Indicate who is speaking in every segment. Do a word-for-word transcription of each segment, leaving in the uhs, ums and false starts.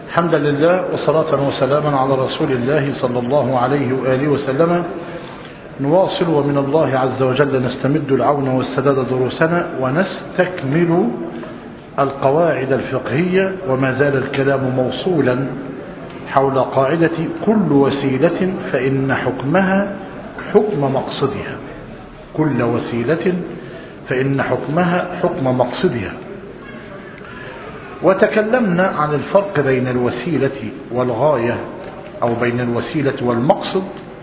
Speaker 1: حمدا لله وصلاة وسلاما على رسول الله صلى الله عليه وآله وسلم. نواصل ومن الله عز وجل نستمد العون والسداد دروسنا ونستكمل القواعد الفقهية، وما زال الكلام موصولا حول قاعدة كل وسيلة فإن حكمها حكم مقصدها. كل وسيلة فإن حكمها حكم مقصدها. وتكلمنا عن الفرق بين الوسيلة والغاية أو بين الوسيلة والمقصد،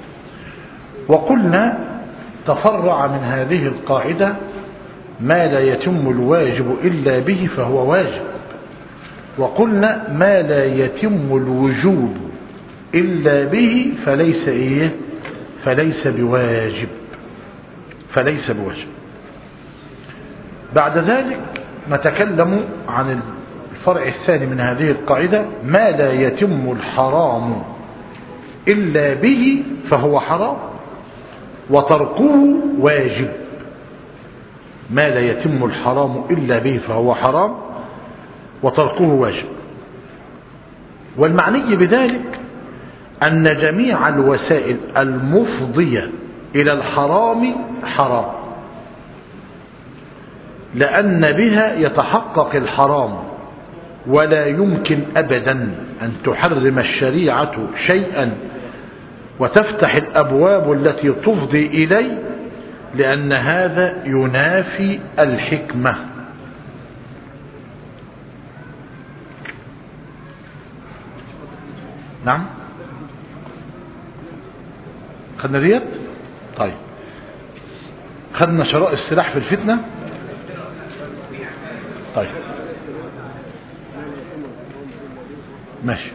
Speaker 1: وقلنا تفرع من هذه القاعدة ما لا يتم الواجب إلا به فهو واجب، وقلنا ما لا يتم الوجوب إلا به فليس إيه فليس بواجب فليس بواجب. بعد ذلك نتكلم عن الفرع الثاني من هذه القاعدة، ما لا يتم الحرام إلا به فهو حرام وتركه واجب. ما لا يتم الحرام إلا به فهو حرام وتركه واجب. والمعني بذلك أن جميع الوسائل المفضية إلى الحرام حرام، لأن بها يتحقق الحرام، ولا يمكن أبدا أن تحرم الشريعة شيئا وتفتح الأبواب التي تفضي إليه، لأن هذا ينافي الحكمة. نعم، خدنا ديت. طيب، خدنا شراء السلاح في الفتنة. طيب ماشي.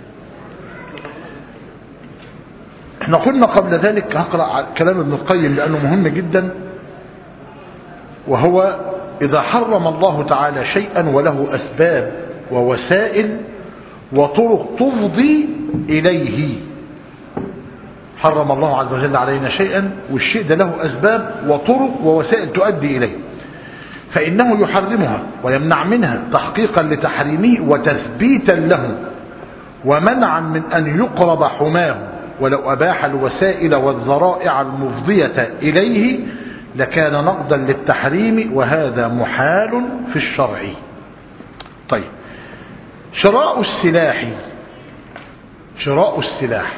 Speaker 1: احنا قلنا قبل ذلك، هقرأ كلام ابن القيم لأنه مهم جدا، وهو إذا حرم الله تعالى شيئا وله أسباب ووسائل وطرق تفضي إليه. حرم الله عز وجل علينا شيئا والشيء ده له أسباب وطرق ووسائل تؤدي إليه، فإنه يحرمها ويمنع منها تحقيقا لتحريمه وتثبيتا له ومنعا من أن يقرب حماه، ولو أباح الوسائل والذرائع المفضية إليه لكان نقضا للتحريم، وهذا محال في الشرع. طيب، شراء السلاح شراء السلاح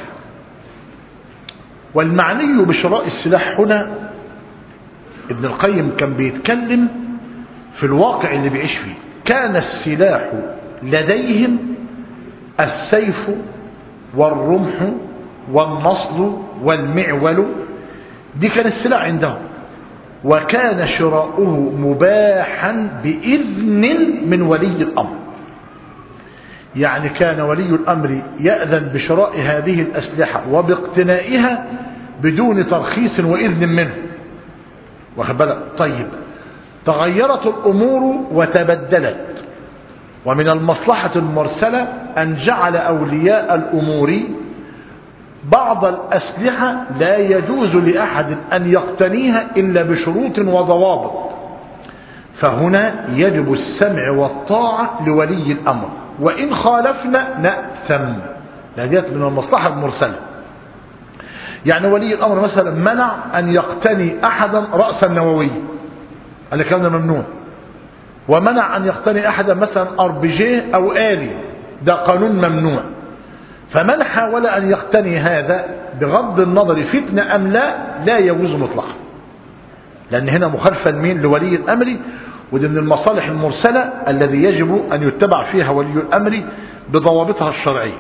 Speaker 1: والمعني بشراء السلاح هنا ابن القيم كان بيتكلم في الواقع اللي بيعيش فيه. كان السلاح لديهم السيف والرمح والنصل والمعول، دي كان السلاح عندهم، وكان شراؤه مباحا بإذن من ولي الأمر. يعني كان ولي الأمر يأذن بشراء هذه الأسلحة وباقتنائها بدون ترخيص وإذن منه، واخد بالك؟ طيب، تغيرت الأمور وتبدلت، ومن المصلحة المرسلة أن جعل أولياء الأمور بعض الأسلحة لا يجوز لأحد أن يقتنيها إلا بشروط وضوابط، فهنا يجب السمع والطاعة لولي الأمر، وإن خالفنا نأثم. هذه من المصلحة المرسلة. يعني ولي الأمر مثلا منع أن يقتني أحدا رأسا نوويا، اللي كان ممنوع، ومنع أن يقتني أحدا مثلا أر بي جي أو آلي، ده قانون ممنوع. فمن حاول أن يقتني هذا بغض النظر فتنة أم لا، لا يجوز مطلقا، لأن هنا مخالفة لمين؟ لولي الأمر، وده من المصالح المرسلة الذي يجب أن يتبع فيها ولي الأمر بضوابطها الشرعية.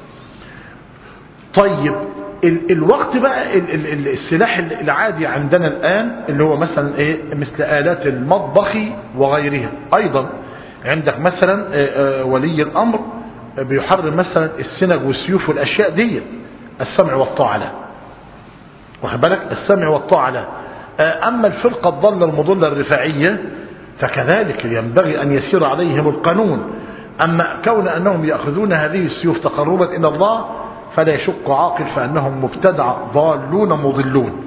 Speaker 1: طيب، ال الوقت بقى ال ال السلاح العادي عندنا الآن اللي هو مثلا إيه؟ مثل آلات المطبخ وغيرها. أيضا عندك مثلا ولي الأمر بيحرم مثلا السنج والسيوف والأشياء دي، السمع والطاعة له، واخد بالك؟ السمع والطاعة له. أما الفرقة الضالة المضلة الرفاعية فكذلك ينبغي أن يسير عليهم القانون. أما كون أنهم يأخذون هذه السيوف تقربا إلى الله فلا يشق عاقل، فأنهم مبتدع ضالون مضلون.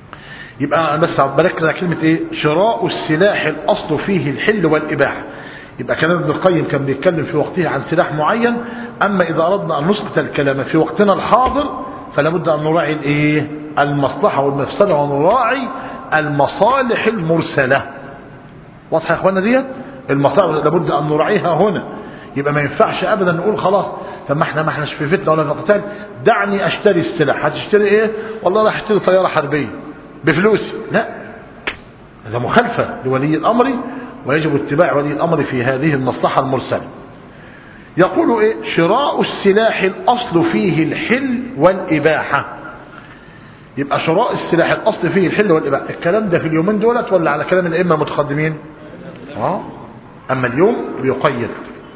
Speaker 1: يبقى بس بركز على كلمة إيه؟ شراء السلاح الأصل فيه الحل والإباحة. يبقى كلام ابن القيم كان بيتكلم في وقته عن سلاح معين. أما إذا أردنا أن نسقط الكلام في وقتنا الحاضر فلا بد أن نراعي الإيه؟ المصلحة والمفسدة، ونراعي المصالح المرسلة. واضح يا إخوانا ديت؟ المصالح لابد أن نراعيها هنا. يبقى ما ينفعش أبدا نقول خلاص طب ما احنا ما احناش في فتنة ولا في قتال، دعني أشتري السلاح. هتشتري إيه؟ والله راح أشتري طيارة حربية بفلوسي. لا، هذا مخالفة لولي الأمر، ويجب اتباع ولي الأمر في هذه المصلحة المرسلة. يقول إيه؟ شراء السلاح الأصل فيه الحل والإباحة. يبقى شراء السلاح الأصل فيه الحل والإباحة، الكلام ده في اليومين دولت ولا على كلام الأئمة المتقدمين؟ آه. أما اليوم بيقيد.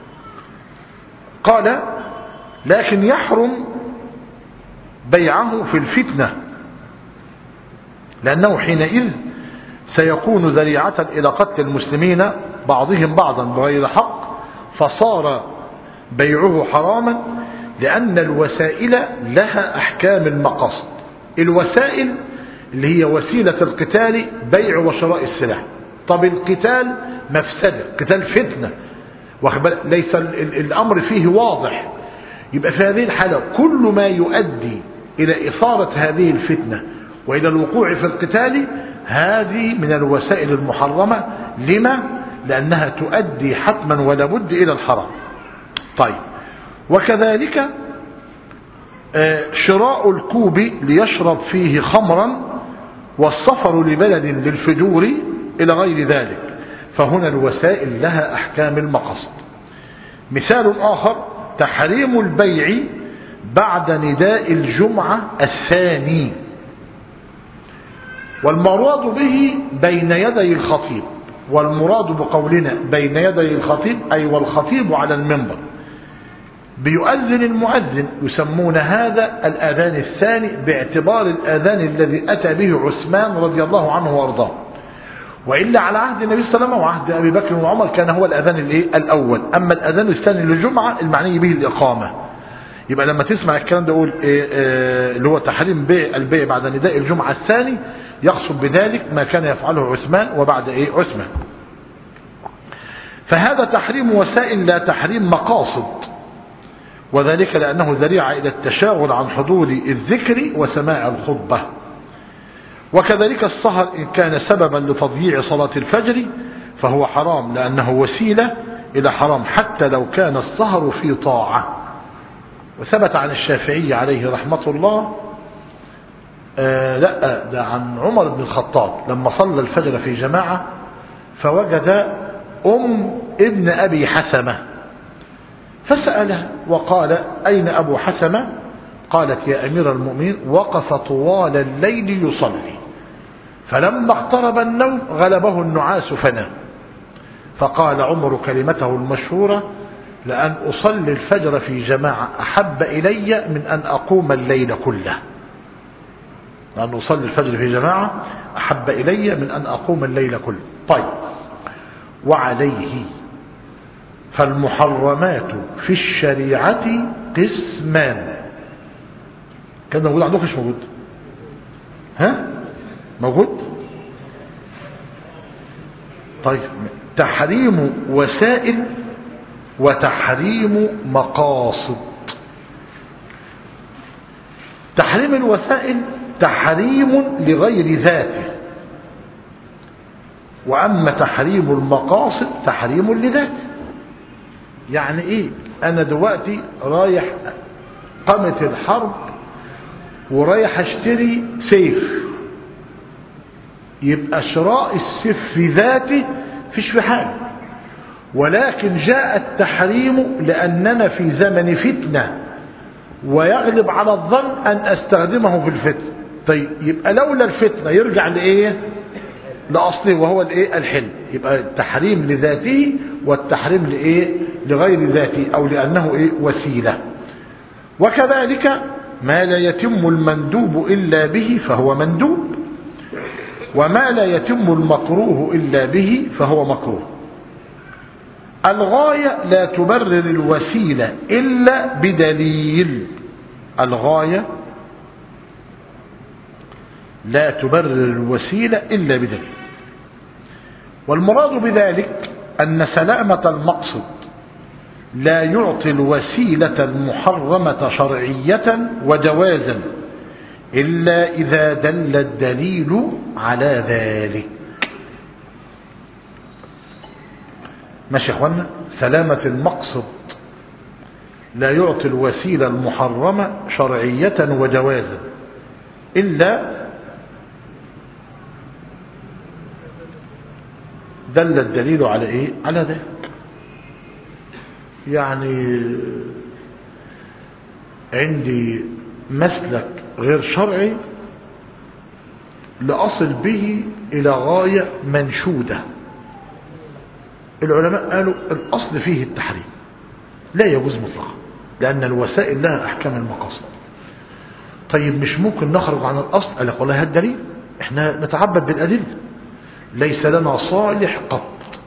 Speaker 1: قال لكن يحرم بيعه في الفتنة، لأنه حينئذ سيكون ذريعة إلى قتل المسلمين بعضهم بعضا بغير حق، فصار بيعه حراما، لأن الوسائل لها أحكام المقاصد. الوسائل اللي هي وسيلة القتال بيع وشراء السلاح. طب القتال مفسدة، قتال فتنة، ليس الأمر فيه واضح. يبقى في هذه الحالة كل ما يؤدي إلى إثارة هذه الفتنة وإلى الوقوع في القتال هذه من الوسائل المحرمة. لما؟ لأنها تؤدي حتما ولا بد إلى الحرام. طيب، وكذلك شراء الكوب ليشرب فيه خمرا، والسفر لبلد للفجور إلى غير ذلك، فهنا الوسائل لها أحكام المقاصد. مثال آخر تحريم البيع بعد نداء الجمعة الثاني، والمراد به بين يدي الخطيب. والمراد بقولنا بين يدي الخطيب أي والخطيب على المنبر، بيؤذن المؤذن، يسمون هذا الأذان الثاني باعتبار الأذان الذي أتى به عثمان رضي الله عنه وارضاه. وإلا على عهد النبي صلى الله عليه وسلم وعهد أبي بكر وعمر كان هو الأذان الأول. أما الأذان الثاني للجمعة المعني به الإقامة. يبقى لما تسمع الكلام ده قول إيه إيه اللي هو تحريم بيع البيع بعد نداء الجمعة الثاني، يقصد بذلك ما كان يفعله عثمان وبعد إيه عثمان. فهذا تحريم وسائل لا تحريم مقاصد، وذلك لأنه ذريعة إلى التشاغل عن حضور الذكر وسماع الخطبة. وكذلك السهر إن كان سببا لتضييع صلاة الفجر فهو حرام، لأنه وسيلة إلى حرام حتى لو كان السهر في طاعة. وثبت عن الشافعي عليه رحمة الله آه لا ده عن عمر بن الخطاب لما صلى الفجر في جماعة فوجد أم ابن أبي حسمة فسأله وقال أين أبو حسمة؟ قالت يا أمير المؤمنين وقف طوال الليل يصلي، فلما اقترب النوم غلبه النعاس فنام. فقال عمر كلمته المشهورة لأن أصلي الفجر في جماعة أحب إلي من أن أقوم الليل كله. لأن أصلي الفجر في جماعة أحب إلي من أن أقوم الليل كله. طيب، وعليه فالمحرمات في الشريعة قسمان. كان موجود عندكم مش موجود؟ ها موجود؟ طيب، تحريم وسائل وتحريم مقاصد. تحريم الوسائل تحريم لغير ذاته، وأما تحريم المقاصد تحريم لذاته. يعني ايه؟ انا دلوقتي رايح قامت الحرب ورايح اشتري سيف، يبقى شراء السيف في ذاته فيش في حاجة، ولكن جاء التحريم لأننا في زمن فتنة ويغلب على الظن أن أستخدمه في الفتنة. طيب، يبقى لولا الفتنة يرجع لإيه؟ لأصله وهو الإيه؟ الحل. يبقى التحريم لذاته والتحريم لإيه؟ لغير ذاته، أو لأنه إيه؟ وسيلة. وكذلك ما لا يتم المندوب إلا به فهو مندوب، وما لا يتم المكروه إلا به فهو مكروه. الغاية لا تبرر الوسيلة إلا بدليل. الغاية لا تبرر الوسيلة إلا بدليل. والمراد بذلك أن سلامة المقصد لا يعطي الوسيلة المحرمة شرعية وجوازا إلا إذا دل الدليل على ذلك. ماشي يا اخوانا؟ سلامة المقصد لا يعطي الوسيلة المحرمة شرعية وجوازا إلا دل الدليل على إيه؟ على ذلك. يعني عندي مسلك غير شرعي لأصل به إلى غاية منشودة، العلماء قالوا الأصل فيه التحريم لا يجوز مطلقا لأن الوسائل لها أحكام المقاصد. طيب مش ممكن نخرج عن الأصل؟ قال لك والله هالدليل احنا نتعبد بالأدلة، ليس لنا صالح قط.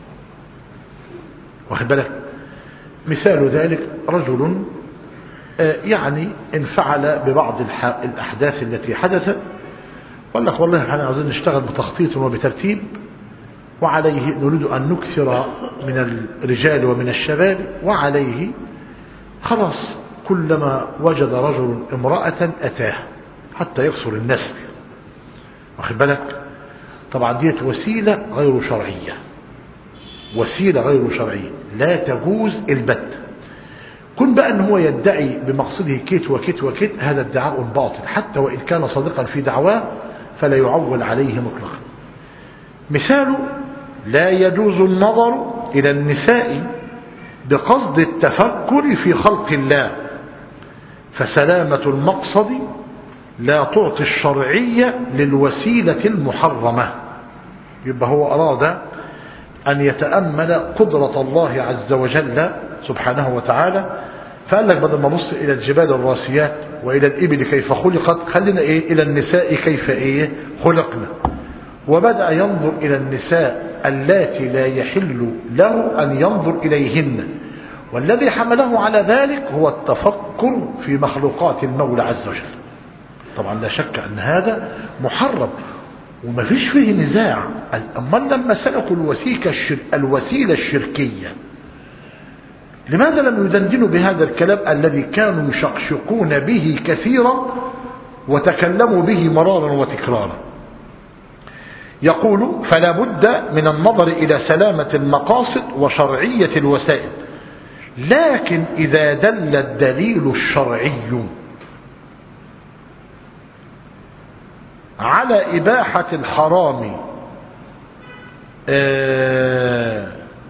Speaker 1: واخد بالك؟ مثال ذلك رجل يعني انفعل ببعض الأحداث التي حدثت قال لك والله احنا عايزين نشتغل بتخطيط وبترتيب وعليه نريد أن نكثر من الرجال ومن الشباب، وعليه خلاص كلما وجد رجل امرأة أتاه حتى يكثر النسل. واخد بالك؟ طبعا ديت وسيلة غير شرعية، وسيلة غير شرعية لا تجوز البتة. كن بقى ان هو يدعي بمقصده كيت وكيت وكيت، هذا ادعاء باطل حتى وإن كان صادقا في دعواه فلا يعول عليه مطلقا. مثال: لا يجوز النظر إلى النساء بقصد التفكر في خلق الله، فسلامة المقصد لا تعطي الشرعية للوسيلة المحرمة. يبقى هو أراد أن يتأمل قدرة الله عز وجل سبحانه وتعالى، فقال لك بدل ما نبص إلى الجبال الراسيات وإلى الإبل كيف خلقت، خلينا إيه إلى النساء كيف إيه خلقنا. وبدأ ينظر إلى النساء اللاتي لا يحل له أن ينظر إليهن، والذي حمله على ذلك هو التفكر في مخلوقات المولى عز وجل. طبعا لا شك أن هذا محرم وما فيش فيه نزاع. أما لما سلكوا الوسيلة الشركية لماذا لم يدندنوا بهذا الكلام الذي كانوا يشقشقون به كثيرا وتكلموا به مرارا وتكرارا؟ يقول: فلا بد من النظر إلى سلامة المقاصد وشرعية الوسائل، لكن إذا دل الدليل الشرعي على إباحة الحرام آه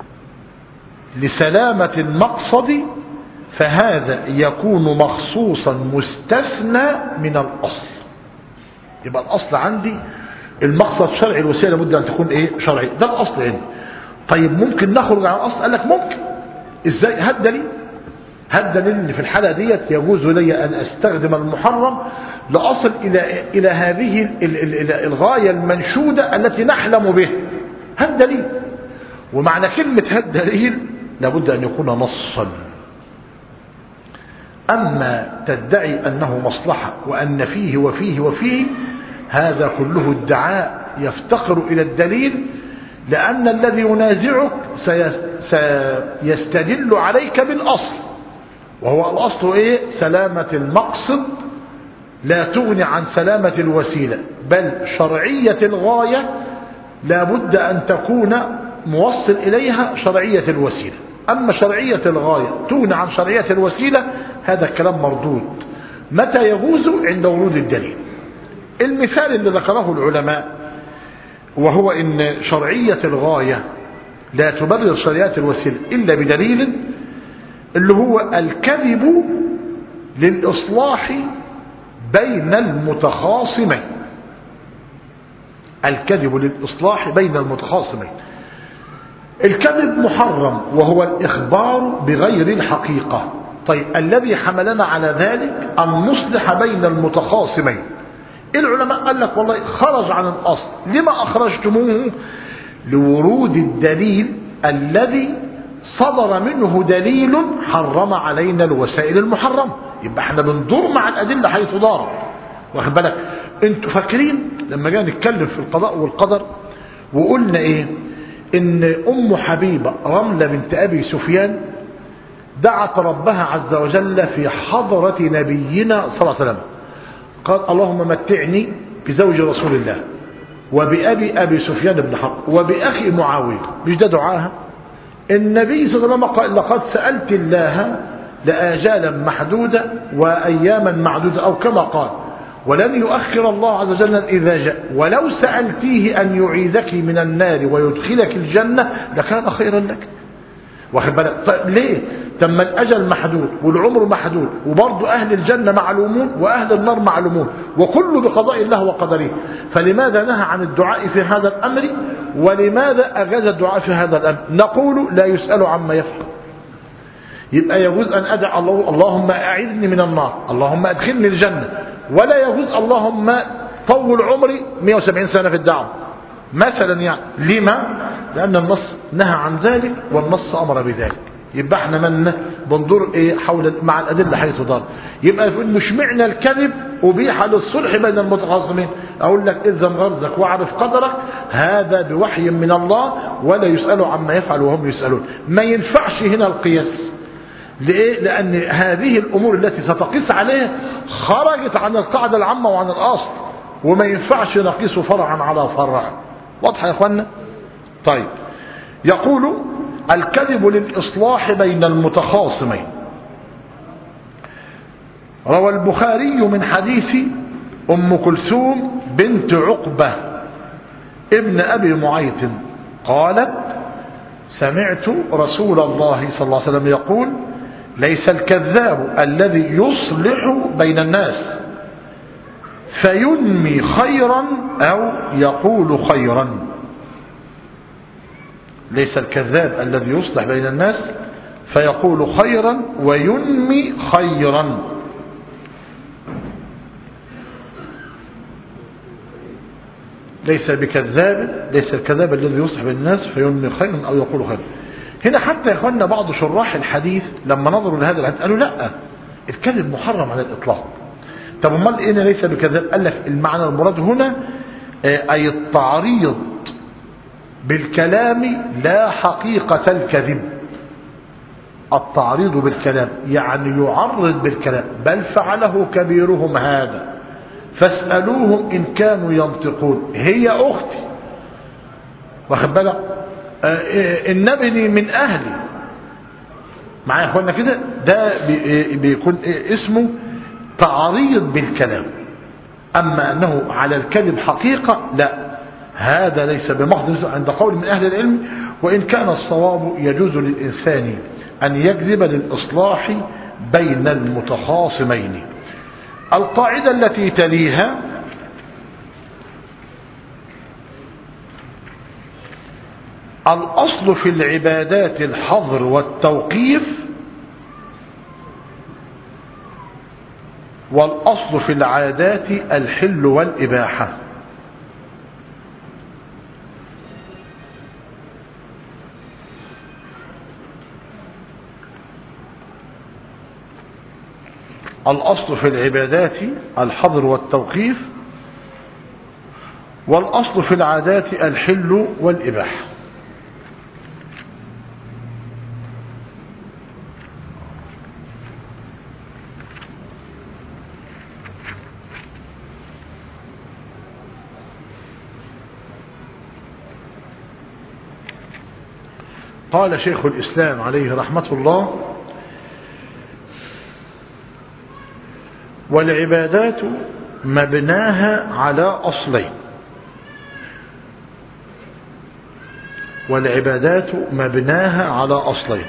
Speaker 1: لسلامة المقصد فهذا يكون مخصوصا مستثنى من الأصل. يبقى الأصل عندي المقصد شرعي، الوسيلة لابد أن تكون إيه شرعي، ده الأصل عندي. طيب ممكن نخرج عن الأصل؟ قال لك ممكن. إزاي؟ هاد دليل هاد دليل إن في الحالة ديت يجوز لي أن أستخدم المحرم لأصل إلى إلى هذه الغاية المنشودة التي نحلم به. هاد دليل. ومعنى كلمة هاد دليل لابد أن يكون نصا. أما تدعي أنه مصلحة وأن فيه وفيه وفيه، هذا كله ادعاء يفتقر إلى الدليل، لأن الذي ينازعك سيستدل عليك بالأصل، وهو الأصل إيه؟ سلامة المقصد لا تغني عن سلامة الوسيلة، بل شرعية الغاية لا بد أن تكون موصل إليها شرعية الوسيلة. أما شرعية الغاية تغني عن شرعية الوسيلة، هذا الكلام مردود. متى يجوز؟ عند ورود الدليل. المثال اللي ذكره العلماء وهو إن شرعية الغاية لا تبرر شرعية الوسيلة إلا بدليل، اللي هو الكذب للإصلاح بين المتخاصمين. الكذب للإصلاح بين المتخاصمين. الكذب محرم وهو الإخبار بغير الحقيقة. طيب الذي حملنا على ذلك أن نصلح بين المتخاصمين. العلماء قال لك والله خرج عن الأصل. لما أخرجتموه؟ لورود الدليل الذي صدر منه دليل حرم علينا الوسائل المحرمة. يبقى احنا بندور مع الأدلة حيث دار. واخد بالك؟ انتوا فاكرين لما جاء نتكلم في القضاء والقدر وقلنا ايه؟ إن أم حبيبة رملة بنت أبي سفيان دعت ربها عز وجل في حضرة نبينا صلى الله عليه وسلم، قال اللهم متعني بزوج رسول الله وبأبي أبي سفيان بن حرب وبأخي معاوية. مش ده دعاها؟ النبي صلى الله عليه وسلم قال لقد سألت الله لآجالا محدودة وأياما معدودة، أو كما قال ولن يؤخر الله عز وجل إذا جاء، ولو سألتيه أن يعيذك من النار ويدخلك الجنة لكان خيرا لك. واخد بالك؟ طيب ليه؟ تم الأجل محدود والعمر محدود، وبرضه أهل الجنة معلومون وأهل النار معلومون، وكل بقضاء الله وقدره، فلماذا نهى عن الدعاء في هذا الأمر ولماذا أجاز الدعاء في هذا الأمر؟ نقول لا يسأل عما يفعل. يبقى يجوز أن أدعى الله اللهم أعذني من النار، اللهم أدخلني الجنة، ولا يجوز اللهم طول عمري مئة وسبعين سنة في الدعوة مثلا. يعني لما؟ لأن النص نهى عن ذلك والنص أمر بذلك. يبقى احنا من بنظر ايه حول مع الأدلة حيث دار. يبقى مش معنى الكذب أبيح للصلح بين المتخاصمين، أقول لك إذن غرزك واعرف قدرك، هذا بوحي من الله ولا يسألوا عما يفعل وهم يسألون. ما ينفعش هنا القياس. ليه؟ لأن هذه الأمور التي ستقيس عليها خرجت عن القاعدة العامة وعن الأصل، وما ينفعش نقيس فرعا على فرع. واضح يا اخوانا؟ طيب، يقول الكذب للإصلاح بين المتخاصمين. روى البخاري من حديث أم كلثوم بنت عقبة ابن أبي معيط قالت سمعت رسول الله صلى الله عليه وسلم يقول ليس الكذاب الذي يصلح بين الناس فينمي خيرا أو يقول خيرا. ليس الكذاب الذي يصلح بين الناس فيقول خيرا وينمي خيرا. ليس بكذاب، ليس الكذاب الذي يصلح بين الناس فينمي خيرا أو يقول خيرا. هنا حتى يا اخواننا بعض شراح الحديث لما نظروا لهذا الحديث قالوا لا، الكذب محرم على الإطلاق. طب امال ايه ليس بكذاب؟ قال لك المعنى المراد هنا أي التعريض بالكلام لا حقيقة الكذب. التعريض بالكلام يعني يعرض بالكلام، بل فعله كبيرهم هذا فاسألوهم إن كانوا ينطقون. هي أختي، واخد بالك؟ النبي من أهلي معايا يا اخوانا كده، ده بيكون اسمه تعريض بالكلام. أما أنه على الكذب حقيقة لا، هذا ليس بمحض عند قول من أهل العلم. وإن كان الصواب يجوز للإنسان أن يكذب للإصلاح بين المتخاصمين. القاعدة التي تليها الأصل في العبادات الحظر والتوقيف، والأصل في العادات الحل والإباحة. الأصل في العبادات الحظر والتوقيف، والأصل في العادات الحل والإباحة. قال شيخ الإسلام عليه رحمة الله والعبادات مبناها على أصلين. والعبادات مبناها على أصلين: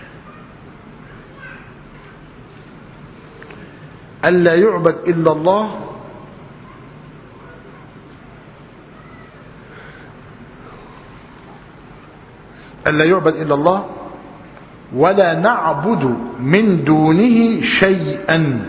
Speaker 1: ألا يعبد إلا الله، ألا يعبد إلا الله ولا نعبد من دونه شيئا.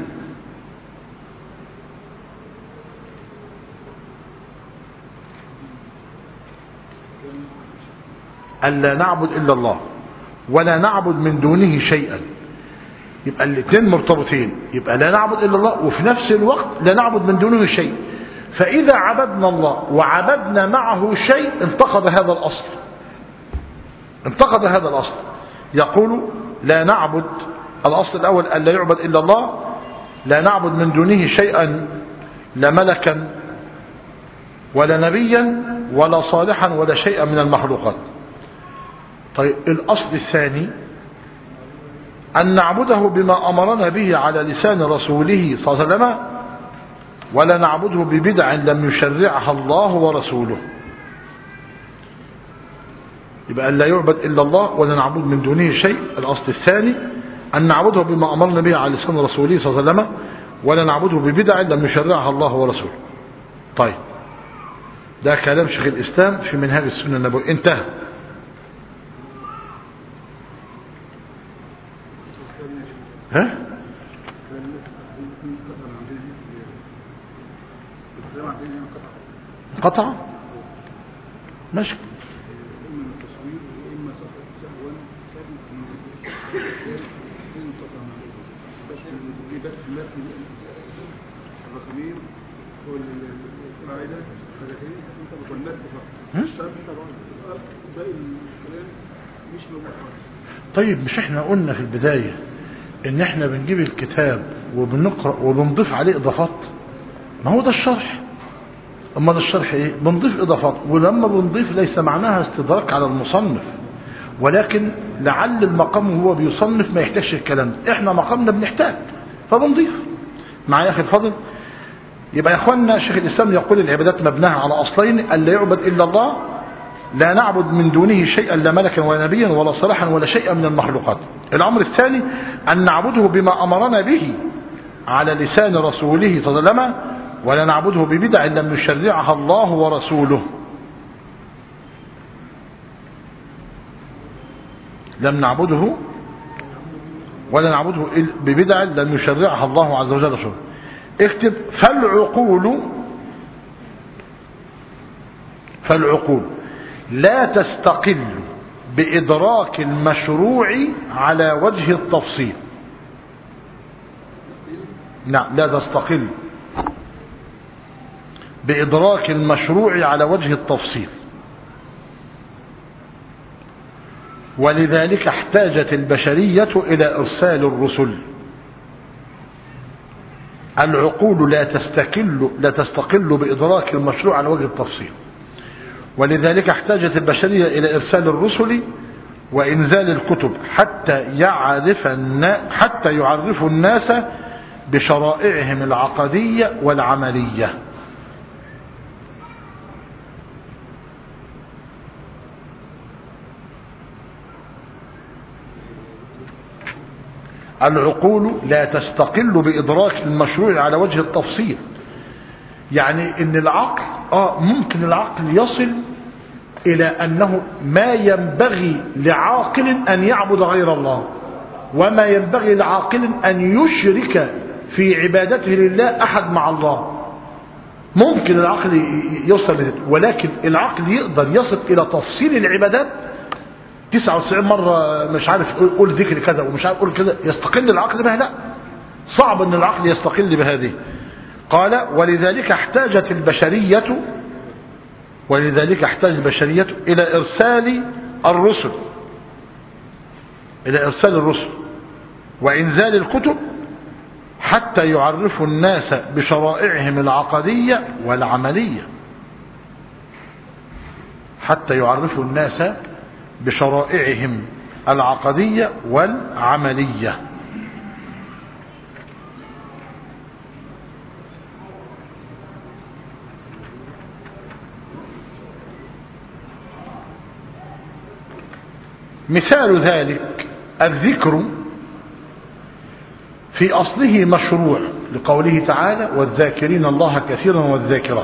Speaker 1: ألا نعبد إلا الله ولا نعبد من دونه شيئا. يبقى الاثنين مرتبطين، يبقى لا نعبد إلا الله وفي نفس الوقت لا نعبد من دونه شيء. فإذا عبدنا الله وعبدنا معه شيء انتقض هذا الأصل. انتقد هذا الأصل، يقول لا نعبد، الأصل الأول أن لا يعبد إلا الله، لا نعبد من دونه شيئا، لا ملكا ولا نبيا ولا صالحا ولا شيئا من المخلوقات. طيب الأصل الثاني أن نعبده بما أمرنا به على لسان رسوله صلى الله عليه وسلم، ولا نعبده ببدع لم يشرعها الله ورسوله. يبقى أن لا يعبد إلا الله ولا نعبد من دونه شيء. الأصل الثاني أن نعبده بما أمرنا به على لسان رسوله صلى الله عليه وسلم، ولا نعبده ببدع لم يشرعها الله ورسوله. طيب ده كلام شيخ الإسلام في منهاج السنة النبوية، انتهى. ها؟ قطع ماشي. طيب مش احنا قلنا في البداية ان احنا بنجيب الكتاب وبنقرأ وبنضيف عليه اضافات؟ ما هو ده الشرح. اما ده الشرح ايه؟ بنضيف اضافات، ولما بنضيف ليس معناها استدراك على المصنف، ولكن لعل المقام هو بيصنف ما يحتاجش الكلام ده، احنا مقامنا بنحتاج فبنضيف. معايا يا اخي الفاضل؟ يبقى يا اخوانا شيخ الاسلام يقول العبادات مبناها على اصلين: ان لا يعبد الا الله، لا نعبد من دونه شيئا، لا ملكا ولا نبيا ولا صالحا ولا شيئا من المخلوقات. الامر الثاني ان نعبده بما امرنا به على لسان رسوله صلى الله عليه وسلم، ولا نعبده ببدع لم يشرعها الله ورسوله. لم نعبده ولا نعبده ببدع لم يشرعها الله عز وجل رسوله. اكتب: فالعقول فالعقول لا تستقل بإدراك المشروع على وجه التفصيل. نعم، لا تستقل بإدراك المشروع على وجه التفصيل، ولذلك احتاجت البشرية إلى إرسال الرسل. العقول لا تستقل لا تستقل بإدراك المشروع على وجه التفصيل، ولذلك احتاجت البشرية إلى إرسال الرسل وإنزال الكتب حتى يعرف حتى يعرفوا الناس بشرائعهم العقدية والعملية. العقول لا تستقل بإدراك المشروع على وجه التفصيل، يعني ان العقل اه ممكن العقل يصل الى انه ما ينبغي لعاقل ان يعبد غير الله، وما ينبغي لعاقل ان يشرك في عبادته لله احد مع الله. ممكن العقل يوصل لذلك، ولكن العقل يقدر يصل الى تفصيل العبادات تسعة وتسعين مرة، مش عارف قول ذكر كذا ومش عارف قول كذا، يستقل العقل بها؟ لا، صعب ان العقل يستقل بهذه. قال: ولذلك احتاجت البشرية ولذلك احتاج البشرية إلى إرسال الرسل إلى إرسال الرسل وإنزال الكتب حتى يعرفوا الناس بشرائعهم العقدية والعملية حتى يعرفوا الناس بشرائعهم العقدية والعملية. مثال ذلك الذكر في أصله مشروع لقوله تعالى: والذاكرين الله كثيرا والذاكرات.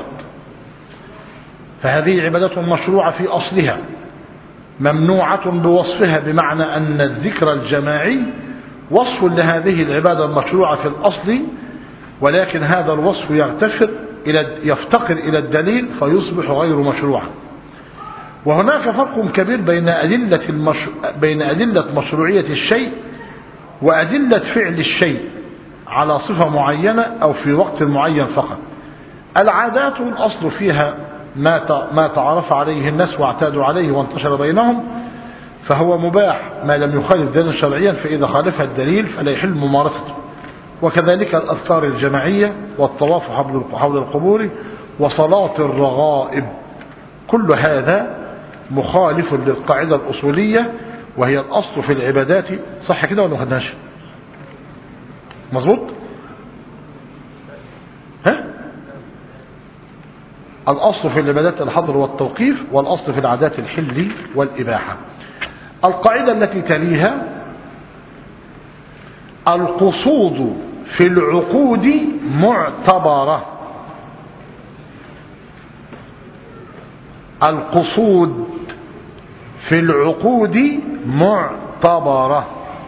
Speaker 1: فهذه عبادة مشروعة في أصلها، ممنوعة بوصفها، بمعنى أن الذكر الجماعي وصف لهذه العبادة المشروعة في الأصل، ولكن هذا الوصف يغتفر إلى يفتقر إلى الدليل فيصبح غير مشروعا. وهناك فرق كبير بين أدلة, المش... بين أدلة مشروعية الشيء وأدلة فعل الشيء على صفة معينة أو في وقت معين فقط. العادات الأصل فيها ما ما تعرف عليه الناس واعتادوا عليه وانتشر بينهم، فهو مباح ما لم يخالف دليلا شرعيا، فإذا خالفها الدليل فلا يحل ممارسته. وكذلك الأذكار الجماعية والطواف حول القبور وصلاة الرغائب، كل هذا مخالف للقاعدة الأصولية وهي الأصل في العبادات. صح كده ولا ما خدناش؟ مظبوط؟ ها؟ الأصل في العبادات الحظر والتوقيف، والأصل في العادات الحل والإباحة. القاعدة التي تليها القصود في العقود معتبرة. القصود في العقود معتبرة.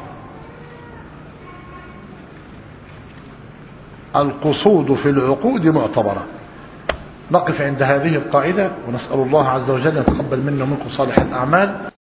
Speaker 1: القصود في العقود معتبرة. نقف عند هذه القاعدة ونسأل الله عز وجل أن يتقبل منا ومنكم صالح الأعمال.